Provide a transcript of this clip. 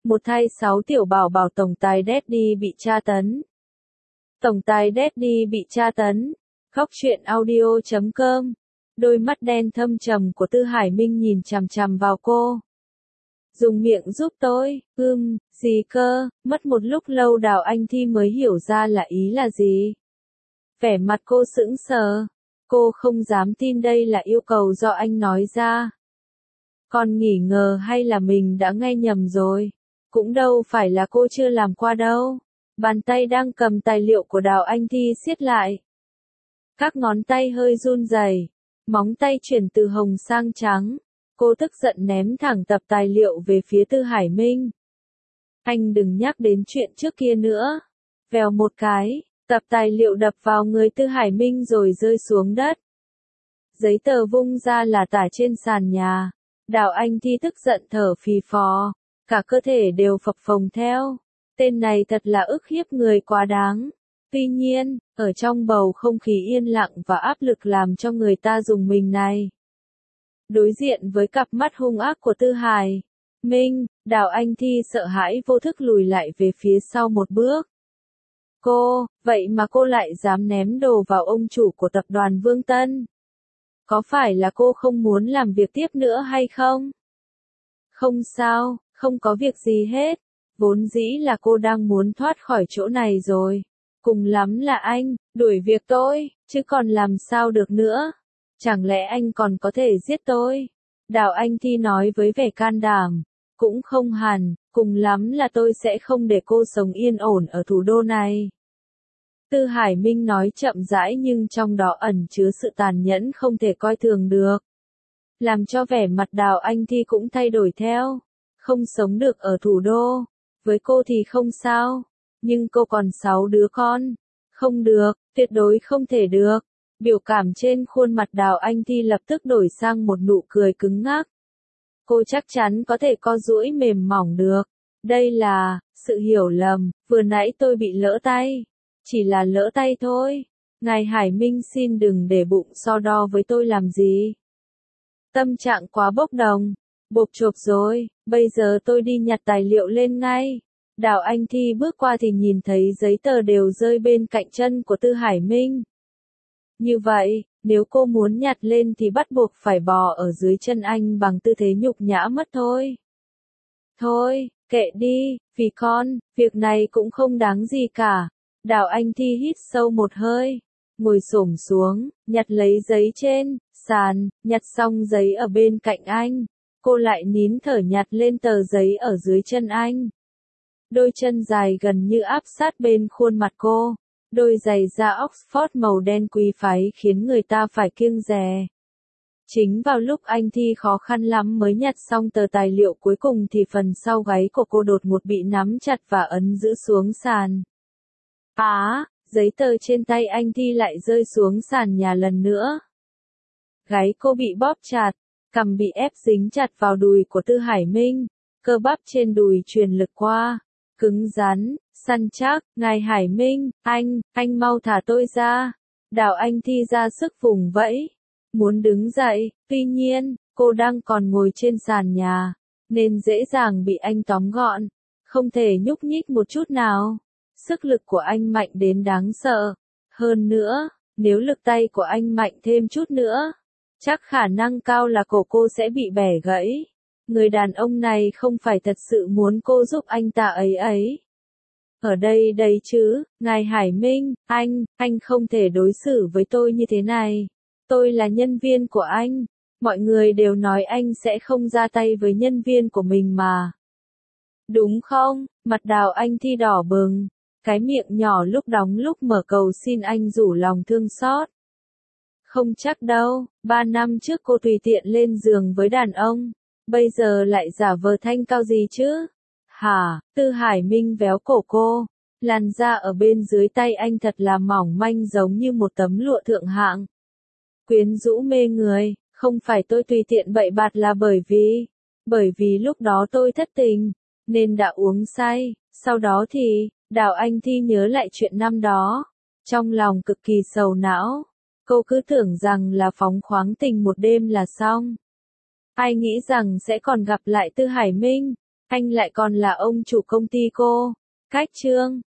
Một thay 6 tiểu bảo bảo tổng tài Daddy bị tra tấn. Tổng tài Daddy bị tra tấn. Khóc chuyện audio.com. Đôi mắt đen thâm trầm của Tư Hải Minh nhìn chằm chằm vào cô. Dùng miệng giúp tôi, gì cơ, mất một lúc lâu Đào Anh Thi mới hiểu ra là ý là gì. Vẻ mặt cô sững sờ. Cô không dám tin đây là yêu cầu do anh nói ra. Còn nghỉ ngờ hay là mình đã nghe nhầm rồi. Cũng đâu phải là cô chưa làm qua đâu. Bàn tay đang cầm tài liệu của Đào Anh Thi siết lại. Các ngón tay hơi run rẩy, móng tay chuyển từ hồng sang trắng. Cô tức giận ném thẳng tập tài liệu về phía Tư Hải Minh. Anh đừng nhắc đến chuyện trước kia nữa. Vèo một cái, tập tài liệu đập vào người Tư Hải Minh rồi rơi xuống đất. Giấy tờ vung ra là tả trên sàn nhà. Đào Anh Thi tức giận thở phì phò. Cả cơ thể đều phập phồng theo. Tên này thật là ức hiếp người quá đáng. Tuy nhiên, ở trong bầu không khí yên lặng và áp lực làm cho người ta rùng mình này. Đối diện với cặp mắt hung ác của Tư Hải Minh, Đào Anh Thi sợ hãi vô thức lùi lại về phía sau một bước. Vậy mà cô lại dám ném đồ vào ông chủ của tập đoàn Vương Tân. Có phải là cô không muốn làm việc tiếp nữa hay không? Không sao, không có việc gì hết. Vốn dĩ là cô đang muốn thoát khỏi chỗ này rồi. Cùng lắm là anh, đuổi việc tôi, chứ còn làm sao được nữa. Chẳng lẽ anh còn có thể giết tôi? Đào Anh Thi nói với vẻ can đảm. Cũng không hẳn, cùng lắm là tôi sẽ không để cô sống yên ổn ở thủ đô này. Tư Hải Minh nói chậm rãi nhưng trong đó ẩn chứa sự tàn nhẫn không thể coi thường được. Làm cho vẻ mặt Đào Anh Thi cũng thay đổi theo. Không sống được ở thủ đô. Với cô thì không sao. Nhưng cô còn 6 đứa con. Không được, tuyệt đối không thể được. Biểu cảm trên khuôn mặt Đào Anh Thi lập tức đổi sang một nụ cười cứng ngắc. Cô chắc chắn có thể co duỗi mềm mỏng được. Đây là sự hiểu lầm, vừa nãy tôi bị lỡ tay. Chỉ là lỡ tay thôi. Ngài Hải Minh xin đừng để bụng so đo với tôi làm gì. Tâm trạng quá bốc đồng. Bộp chộp rồi, bây giờ tôi đi nhặt tài liệu lên ngay. Đào Anh Thi bước qua thì nhìn thấy giấy tờ đều rơi bên cạnh chân của Tư Hải Minh. Như vậy, nếu cô muốn nhặt lên thì bắt buộc phải bò ở dưới chân anh bằng tư thế nhục nhã mất thôi. Thôi, kệ đi, vì con, việc này cũng không đáng gì cả. Đào Anh Thi hít sâu một hơi, ngồi xổm xuống, nhặt lấy giấy trên sàn, nhặt xong giấy ở bên cạnh anh. Cô lại nín thở nhặt lên tờ giấy ở dưới chân anh. Đôi chân dài gần như áp sát bên khuôn mặt cô. Đôi giày da Oxford màu đen quý phái khiến người ta phải kiêng dè. Chính vào lúc anh Thi khó khăn lắm mới nhặt xong tờ tài liệu cuối cùng thì phần sau gáy của cô đột ngột bị nắm chặt và ấn giữ xuống sàn. Giấy tờ trên tay anh Thi lại rơi xuống sàn nhà lần nữa. Gáy cô bị bóp chặt, cằm bị ép dính chặt vào đùi của Tư Hải Minh, cơ bắp trên đùi truyền lực qua, cứng rắn, săn chắc. Ngài Hải Minh, anh mau thả tôi ra. Đào Anh Thi ra sức vùng vẫy, muốn đứng dậy, tuy nhiên, cô đang còn ngồi trên sàn nhà, nên dễ dàng bị anh tóm gọn, không thể nhúc nhích một chút nào. Sức lực của anh mạnh đến đáng sợ. Hơn nữa, nếu lực tay của anh mạnh thêm chút nữa, chắc khả năng cao là cổ cô sẽ bị bẻ gãy. Người đàn ông này không phải thật sự muốn cô giúp anh ta ấy. Ở đây đấy chứ, ngài Hải Minh, anh không thể đối xử với tôi như thế này. Tôi là nhân viên của anh. Mọi người đều nói anh sẽ không ra tay với nhân viên của mình mà. Đúng không? Mặt Đào Anh Thi đỏ bừng. Cái miệng nhỏ lúc đóng lúc mở cầu xin anh rủ lòng thương xót. Không chắc đâu, 3 năm trước cô tùy tiện lên giường với đàn ông. Bây giờ lại giả vờ thanh cao gì chứ? Hả? Tư Hải Minh véo cổ cô. Làn da ở bên dưới tay anh thật là mỏng manh giống như một tấm lụa thượng hạng. Quyến rũ mê người, không phải tôi tùy tiện bậy bạt là bởi vì lúc đó tôi thất tình, nên đã uống say. Sau đó thì, Đào Anh Thi nhớ lại chuyện năm đó. Trong lòng cực kỳ sầu não. Cô cứ tưởng rằng là phóng khoáng tình một đêm là xong. Ai nghĩ rằng sẽ còn gặp lại Tư Hải Minh. Anh lại còn là ông chủ công ty cô. Khách trương.